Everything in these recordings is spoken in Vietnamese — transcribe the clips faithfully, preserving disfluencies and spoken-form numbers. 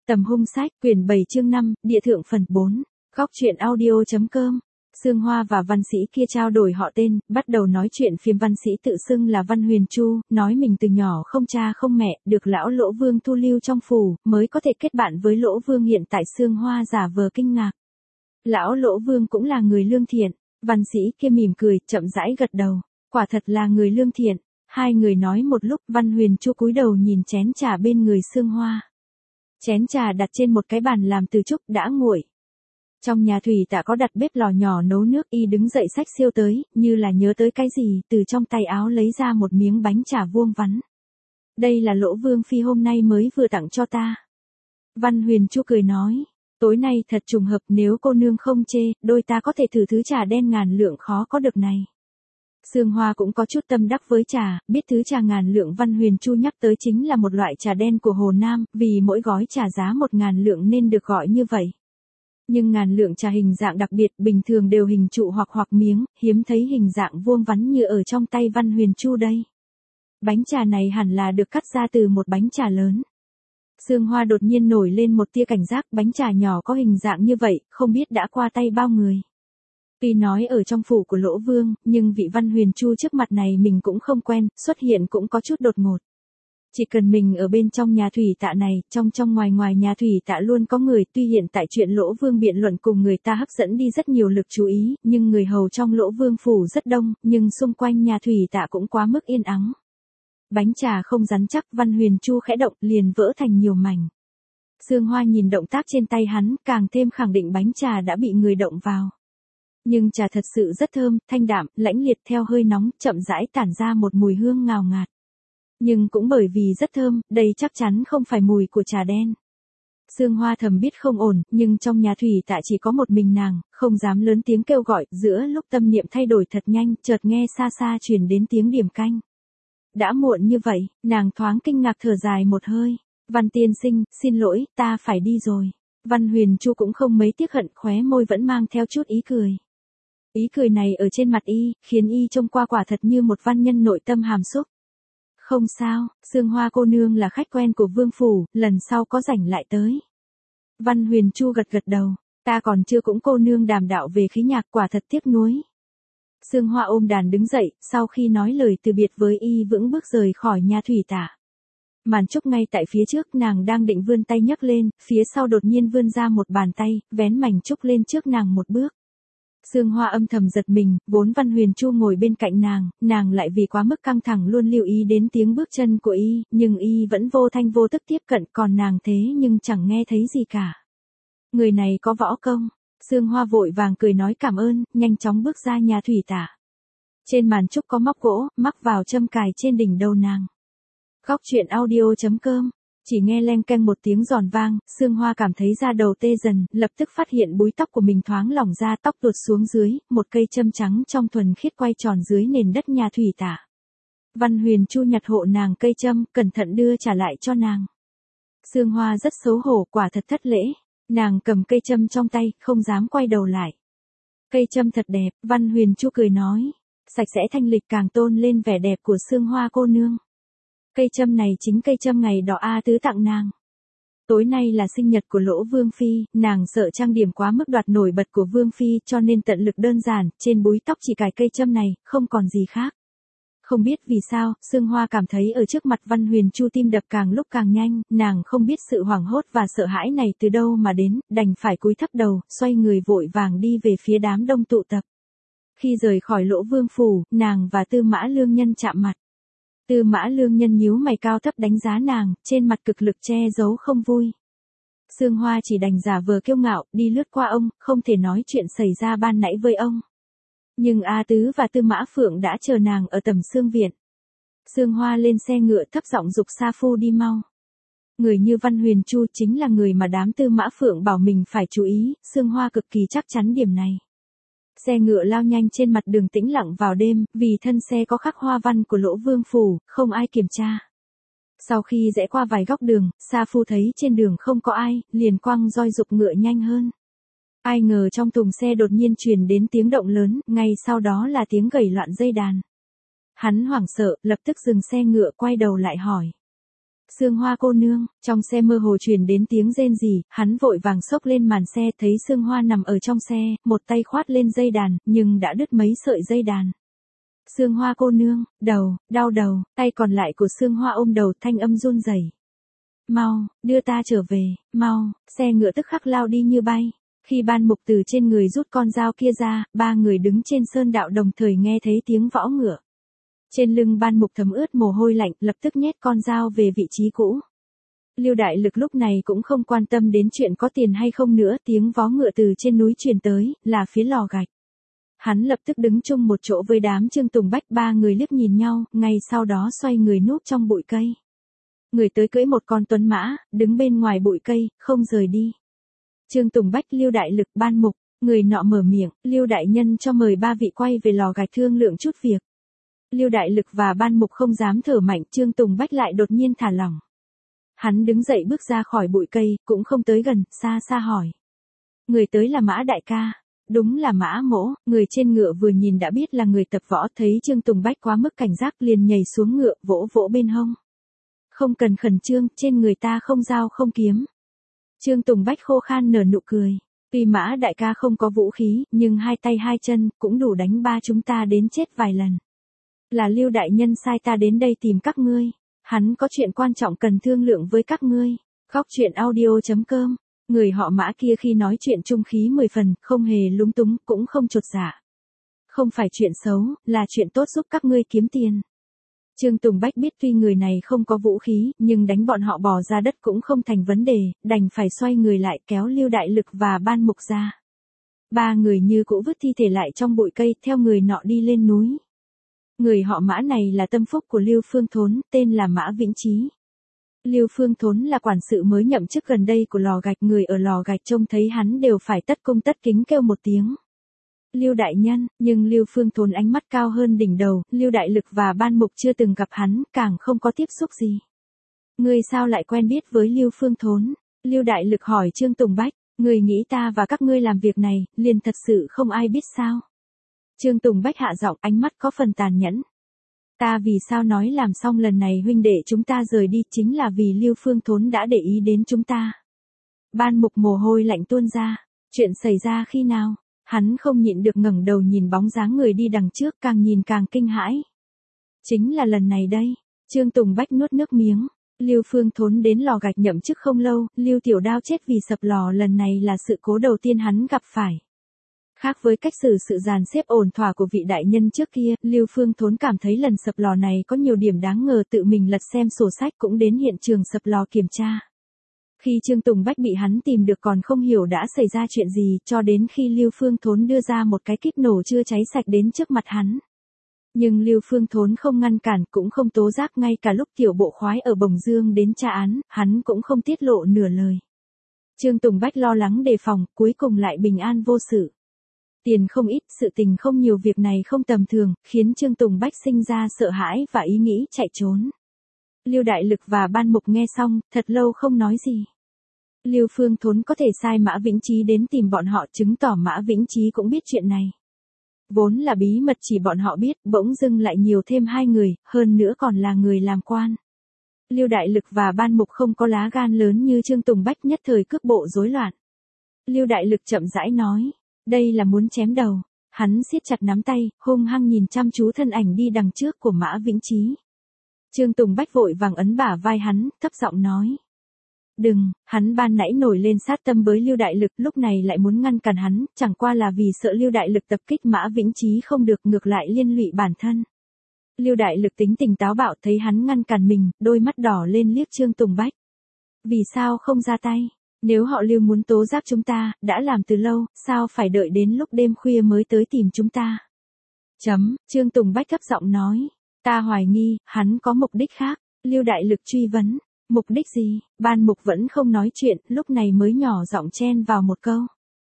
Tầm hung sách, quyển bảy chương năm, địa thượng phần bốn. Góc truyện audio.com. Sương Hoa và văn sĩ kia trao đổi họ tên, bắt đầu nói chuyện phiếm. Văn sĩ tự xưng là Văn Huyền Chu, nói mình từ nhỏ không cha không mẹ, được lão Lỗ Vương thu lưu trong phủ, mới có thể kết bạn với Lỗ Vương. Hiện tại Sương Hoa giả vờ kinh ngạc. Lão Lỗ Vương cũng là người lương thiện. Văn sĩ kia mỉm cười, chậm rãi gật đầu. Quả thật là người lương thiện. Hai người nói một lúc, Văn Huyền Chu cúi đầu nhìn chén trà bên người Sương Hoa. Chén trà đặt trên một cái bàn làm từ trúc đã nguội. Trong nhà thủy tạ có đặt bếp lò nhỏ nấu nước. Y đứng dậy xách xiêu tới, như là nhớ tới cái gì, từ trong tay áo lấy ra một miếng bánh trà vuông vắn. Đây là Lỗ Vương phi hôm nay mới vừa tặng cho ta. Văn Huyền Chu cười nói, tối nay thật trùng hợp, nếu cô nương không chê, đôi ta có thể thử thứ trà đen ngàn lượng khó có được này. Sương Hoa cũng có chút tâm đắc với trà, biết thứ trà ngàn lượng Văn Huyền Chu nhắc tới chính là một loại trà đen của Hồ Nam, vì mỗi gói trà giá một ngàn lượng nên được gọi như vậy. Nhưng ngàn lượng trà hình dạng đặc biệt, bình thường đều hình trụ hoặc hoặc miếng, hiếm thấy hình dạng vuông vắn như ở trong tay Văn Huyền Chu đây. Bánh trà này hẳn là được cắt ra từ một bánh trà lớn. Sương Hoa đột nhiên nổi lên một tia cảnh giác, bánh trà nhỏ có hình dạng như vậy, không biết đã qua tay bao người. Tuy nói ở trong phủ của Lỗ Vương, nhưng vị Văn Huyền Chu trước mặt này mình cũng không quen, xuất hiện cũng có chút đột ngột. Chỉ cần mình ở bên trong nhà thủy tạ này, trong trong ngoài ngoài nhà thủy tạ luôn có người. Tuy hiện tại chuyện Lỗ Vương biện luận cùng người ta hấp dẫn đi rất nhiều lực chú ý, nhưng người hầu trong Lỗ Vương phủ rất đông, nhưng xung quanh nhà thủy tạ cũng quá mức yên ắng. Bánh trà không rắn chắc, Văn Huyền Chu khẽ động liền vỡ thành nhiều mảnh. Sương Hoa nhìn động tác trên tay hắn, càng thêm khẳng định bánh trà đã bị người động vào. Nhưng trà thật sự rất thơm, thanh đạm, lãnh liệt, theo hơi nóng, chậm rãi tản ra một mùi hương ngào ngạt. Nhưng cũng bởi vì rất thơm, đây chắc chắn không phải mùi của trà đen. Sương Hoa thầm biết không ổn, nhưng trong nhà thủy tạ chỉ có một mình nàng, không dám lớn tiếng kêu gọi. Giữa lúc tâm niệm thay đổi thật nhanh, chợt nghe xa xa truyền đến tiếng điểm canh. Đã muộn như vậy, nàng thoáng kinh ngạc thở dài một hơi. Văn tiên sinh, xin lỗi, ta phải đi rồi. Văn Huyền Chu cũng không mấy tiếc hận, khóe môi vẫn mang theo chút ý cười. Ý cười này ở trên mặt y, khiến y trông qua quả thật như một văn nhân nội tâm hàm xúc. Không sao, Sương Hoa cô nương là khách quen của vương phủ, lần sau có rảnh lại tới. Văn Huyền Chu gật gật đầu, ta còn chưa cũng cô nương đàm đạo về khí nhạc, quả thật tiếc nuối. Sương Hoa ôm đàn đứng dậy, sau khi nói lời từ biệt với y vững bước rời khỏi nhà thủy tạ. Màn trúc ngay tại phía trước, nàng đang định vươn tay nhấc lên, phía sau đột nhiên vươn ra một bàn tay, vén mảnh trúc lên trước nàng một bước. Sương Hoa âm thầm giật mình, vốn Văn Huyền Chu ngồi bên cạnh nàng, nàng lại vì quá mức căng thẳng luôn lưu ý đến tiếng bước chân của y, nhưng y vẫn vô thanh vô tức tiếp cận, còn nàng thế nhưng chẳng nghe thấy gì cả. Người này có võ công. Sương Hoa vội vàng cười nói cảm ơn, nhanh chóng bước ra nhà thủy tạ. Trên màn trúc có móc gỗ, mắc vào châm cài trên đỉnh đầu nàng. Góc truyện audio.com. Chỉ nghe leng keng một tiếng giòn vang, Sương Hoa cảm thấy da đầu tê dần, lập tức phát hiện búi tóc của mình thoáng lỏng ra, tóc tuột xuống dưới, một cây châm trắng trong thuần khiết quay tròn dưới nền đất nhà thủy tạ. Văn Huyền Chu nhặt hộ nàng cây châm, cẩn thận đưa trả lại cho nàng. Sương Hoa rất xấu hổ, quả thật thất lễ. Nàng cầm cây châm trong tay, không dám quay đầu lại. Cây châm thật đẹp, Văn Huyền Chu cười nói. Sạch sẽ thanh lịch càng tôn lên vẻ đẹp của Sương Hoa cô nương. Cây châm này chính cây châm ngày đó A Tứ tặng nàng. Tối nay là sinh nhật của Lỗ Vương phi, nàng sợ trang điểm quá mức đoạt nổi bật của Vương phi, cho nên tận lực đơn giản, trên búi tóc chỉ cài cây châm này, không còn gì khác. Không biết vì sao, Sương Hoa cảm thấy ở trước mặt Văn Huyền Chu tim đập càng lúc càng nhanh, nàng không biết sự hoảng hốt và sợ hãi này từ đâu mà đến, đành phải cúi thấp đầu, xoay người vội vàng đi về phía đám đông tụ tập. Khi rời khỏi Lỗ Vương phủ, nàng và Tư Mã Lương Nhân chạm mặt. Tư Mã Lương Nhân nhíu mày cao thấp đánh giá nàng, trên mặt cực lực che giấu không vui. Sương Hoa chỉ đành giả vờ kiêu ngạo, đi lướt qua ông, không thể nói chuyện xảy ra ban nãy với ông. Nhưng A Tứ và Tư Mã Phượng đã chờ nàng ở Tầm Sương viện. Sương Hoa lên xe ngựa thấp giọng giục Sa Phu đi mau. Người như Văn Huyền Chu chính là người mà đám Tư Mã Phượng bảo mình phải chú ý, Sương Hoa cực kỳ chắc chắn điểm này. Xe ngựa lao nhanh trên mặt đường tĩnh lặng vào đêm, vì thân xe có khắc hoa văn của Lỗ Vương phủ, không ai kiểm tra. Sau khi rẽ qua vài góc đường, Sa Phu thấy trên đường không có ai, liền quăng roi giục ngựa nhanh hơn. Ai ngờ trong thùng xe đột nhiên truyền đến tiếng động lớn, ngay sau đó là tiếng gảy loạn dây đàn. Hắn hoảng sợ, lập tức dừng xe ngựa quay đầu lại hỏi. Sương Hoa cô nương, trong xe mơ hồ truyền đến tiếng rên rỉ, hắn vội vàng xốc lên màn xe thấy Sương Hoa nằm ở trong xe, một tay khoát lên dây đàn, nhưng đã đứt mấy sợi dây đàn. Sương Hoa cô nương, đầu, đau đầu, tay còn lại của Sương Hoa ôm đầu thanh âm run rẩy. Mau, đưa ta trở về, mau, xe ngựa tức khắc lao đi như bay. Khi Ban Mục từ trên người rút con dao kia ra, ba người đứng trên sơn đạo đồng thời nghe thấy tiếng võ ngựa. Trên lưng Ban Mục thấm ướt mồ hôi lạnh, lập tức nhét con dao về vị trí cũ. Lưu Đại Lực lúc này cũng không quan tâm đến chuyện có tiền hay không nữa, tiếng vó ngựa từ trên núi truyền tới, là phía lò gạch. Hắn lập tức đứng chung một chỗ với đám Trương Tùng Bách, ba người liếc nhìn nhau, ngay sau đó xoay người núp trong bụi cây. Người tới cưỡi một con tuấn mã, đứng bên ngoài bụi cây, không rời đi. Trương Tùng Bách, Lưu Đại Lực, Ban Mục, người nọ mở miệng, Lưu đại nhân cho mời ba vị quay về lò gạch thương lượng chút việc. Lưu Đại Lực và Ban Mục không dám thở mạnh, Trương Tùng Bách lại đột nhiên thả lỏng. Hắn đứng dậy bước ra khỏi bụi cây, cũng không tới gần, xa xa hỏi. Người tới là Mã đại ca. Đúng là Mã Mỗ, người trên ngựa vừa nhìn đã biết là người tập võ, thấy Trương Tùng Bách quá mức cảnh giác liền nhảy xuống ngựa, vỗ vỗ bên hông. Không cần khẩn trương, trên người ta không dao không kiếm. Trương Tùng Bách khô khan nở nụ cười. Tuy Mã đại ca không có vũ khí, nhưng hai tay hai chân, cũng đủ đánh ba chúng ta đến chết vài lần. Là Lưu đại nhân sai ta đến đây tìm các ngươi. Hắn có chuyện quan trọng cần thương lượng với các ngươi. Góc truyện audio chấm com. Người họ Mã kia khi nói chuyện trung khí mười phần, không hề lúng túng, cũng không chột dạ. Không phải chuyện xấu, là chuyện tốt giúp các ngươi kiếm tiền. Trương Tùng Bách biết tuy người này không có vũ khí, nhưng đánh bọn họ bò ra đất cũng không thành vấn đề, đành phải xoay người lại kéo Lưu Đại Lực và Ban Mục ra. Ba người như cũ vứt thi thể lại trong bụi cây, theo người nọ đi lên núi. Người họ Mã này là tâm phúc của Lưu Phương Thốn, tên là Mã Vĩnh Chí. Lưu Phương Thốn là quản sự mới nhậm chức gần đây của lò gạch, người ở lò gạch trông thấy hắn đều phải tất cung tất kính kêu một tiếng. Lưu đại nhân, nhưng Lưu Phương Thốn ánh mắt cao hơn đỉnh đầu, Lưu Đại Lực và Ban Mục chưa từng gặp hắn, càng không có tiếp xúc gì. Ngươi sao lại quen biết với Lưu Phương Thốn? Lưu Đại Lực hỏi Trương Tùng Bách, ngươi nghĩ ta và các ngươi làm việc này, liền thật sự không ai biết sao? Trương Tùng Bách hạ giọng, ánh mắt có phần tàn nhẫn. Ta vì sao nói làm xong lần này huynh đệ chúng ta rời đi, chính là vì Lưu Phương Thốn đã để ý đến chúng ta. Ban Mục mồ hôi lạnh tuôn ra, chuyện xảy ra khi nào? Hắn không nhịn được ngẩng đầu nhìn bóng dáng người đi đằng trước, càng nhìn càng kinh hãi. Chính là lần này đây. Trương Tùng Bách nuốt nước miếng. Lưu Phương Thốn đến lò gạch nhậm chức không lâu, Lưu Tiểu Đao chết vì sập lò lần này là sự cố đầu tiên hắn gặp phải. Khác với cách xử sự dàn xếp ổn thỏa của vị đại nhân trước kia, Lưu Phương Thốn cảm thấy lần sập lò này có nhiều điểm đáng ngờ, tự mình lật xem sổ sách cũng đến hiện trường sập lò kiểm tra. Khi Trương Tùng Bách bị hắn tìm được còn không hiểu đã xảy ra chuyện gì, cho đến khi Lưu Phương Thốn đưa ra một cái kíp nổ chưa cháy sạch đến trước mặt hắn. Nhưng Lưu Phương Thốn không ngăn cản, cũng không tố giác, ngay cả lúc tiểu bộ khoái ở Bồng Dương đến tra án, hắn cũng không tiết lộ nửa lời. Trương Tùng Bách lo lắng đề phòng, cuối cùng lại bình an vô sự. Tiền không ít, sự tình không nhiều, việc này không tầm thường, khiến Trương Tùng Bách sinh ra sợ hãi và ý nghĩ chạy trốn. Lưu Đại Lực và Ban Mục nghe xong, thật lâu không nói gì. Lưu Phương Thốn có thể sai Mã Vĩnh Chí đến tìm bọn họ, chứng tỏ Mã Vĩnh Chí cũng biết chuyện này. Vốn là bí mật chỉ bọn họ biết, bỗng dưng lại nhiều thêm hai người, hơn nữa còn là người làm quan. Lưu Đại Lực và Ban Mục không có lá gan lớn như Trương Tùng Bách, nhất thời cước bộ rối loạn. Lưu Đại Lực chậm rãi nói, đây là muốn chém đầu. Hắn siết chặt nắm tay, hung hăng nhìn chăm chú thân ảnh đi đằng trước của Mã Vĩnh Chí. Trương Tùng Bách vội vàng ấn bả vai hắn, thấp giọng nói. Đừng, hắn ban nãy nổi lên sát tâm với Lưu Đại Lực, lúc này lại muốn ngăn cản hắn, chẳng qua là vì sợ Lưu Đại Lực tập kích Mã Vĩnh Chí không được, ngược lại liên lụy bản thân. Lưu Đại Lực tính tình táo bạo, thấy hắn ngăn cản mình, đôi mắt đỏ lên liếc Trương Tùng Bách. Vì sao không ra tay? Nếu họ Lưu muốn tố giác chúng ta, đã làm từ lâu, sao phải đợi đến lúc đêm khuya mới tới tìm chúng ta? Chấm, Trương Tùng Bách thấp giọng nói. Ta hoài nghi, hắn có mục đích khác. Lưu Đại Lực truy vấn. Mục đích gì? Ban Mục vẫn không nói chuyện, lúc này mới nhỏ giọng chen vào một câu.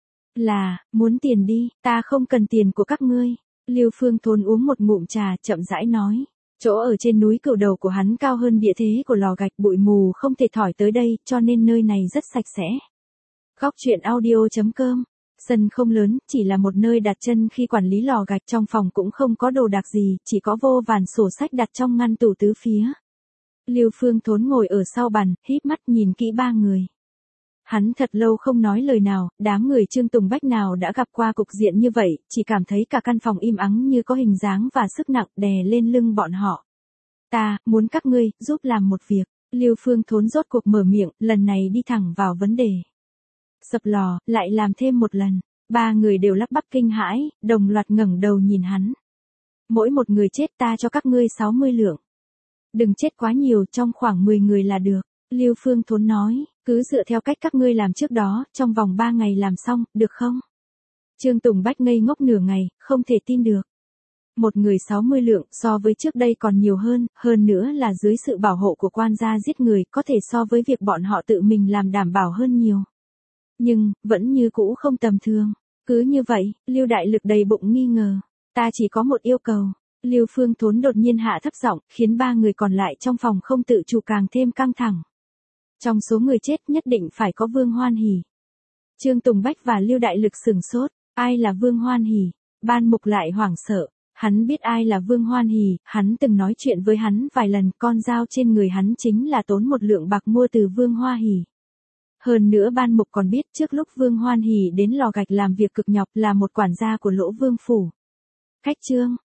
Là, muốn tiền đi, ta không cần tiền của các ngươi. Lưu Phương Thốn uống một ngụm trà, chậm rãi nói. Chỗ ở trên núi Cửu Đầu của hắn cao hơn địa thế của lò gạch, bụi mù không thể thổi tới đây, cho nên nơi này rất sạch sẽ. Góc truyện audio chấm com. Sân không lớn, chỉ là một nơi đặt chân khi quản lý lò gạch, trong phòng cũng không có đồ đạc gì, chỉ có vô vàn sổ sách đặt trong ngăn tủ tứ phía. Lưu Phương Thốn ngồi ở sau bàn, híp mắt nhìn kỹ ba người. Hắn thật lâu không nói lời nào, đám người Trương Tùng Bách nào đã gặp qua cục diện như vậy, chỉ cảm thấy cả căn phòng im ắng như có hình dáng và sức nặng đè lên lưng bọn họ. Ta, muốn các ngươi, giúp làm một việc. Lưu Phương Thốn rốt cuộc mở miệng, lần này đi thẳng vào vấn đề. Sập lò, lại làm thêm một lần. Ba người đều lắp bắp kinh hãi, đồng loạt ngẩng đầu nhìn hắn. Mỗi một người chết ta cho các ngươi sáu mươi lượng. Đừng chết quá nhiều, trong khoảng mười người là được. Lưu Phương Thốn nói, cứ dựa theo cách các ngươi làm trước đó, trong vòng ba ngày làm xong, được không? Trương Tùng Bách ngây ngốc nửa ngày, không thể tin được. Một người sáu mươi lượng so với trước đây còn nhiều hơn, hơn nữa là dưới sự bảo hộ của quan gia giết người, có thể so với việc bọn họ tự mình làm đảm bảo hơn nhiều. Nhưng, vẫn như cũ không tầm thường. Cứ như vậy, Lưu Đại Lực đầy bụng nghi ngờ. Ta chỉ có một yêu cầu. Lưu Phương Thốn đột nhiên hạ thấp giọng, khiến ba người còn lại trong phòng không tự chủ càng thêm căng thẳng. Trong số người chết nhất định phải có Vương Hoan Hỷ. Trương Tùng Bách và Lưu Đại Lực sửng sốt, ai là Vương Hoan Hỷ? Ban Mục lại hoảng sợ, hắn biết ai là Vương Hoan Hỷ, hắn từng nói chuyện với hắn vài lần, con dao trên người hắn chính là tốn một lượng bạc mua từ Vương Hoa Hỷ. Hơn nữa Ban Mục còn biết trước lúc Vương Hoan Hỷ đến lò gạch làm việc cực nhọc là một quản gia của Lỗ Vương Phủ. Khách Trương,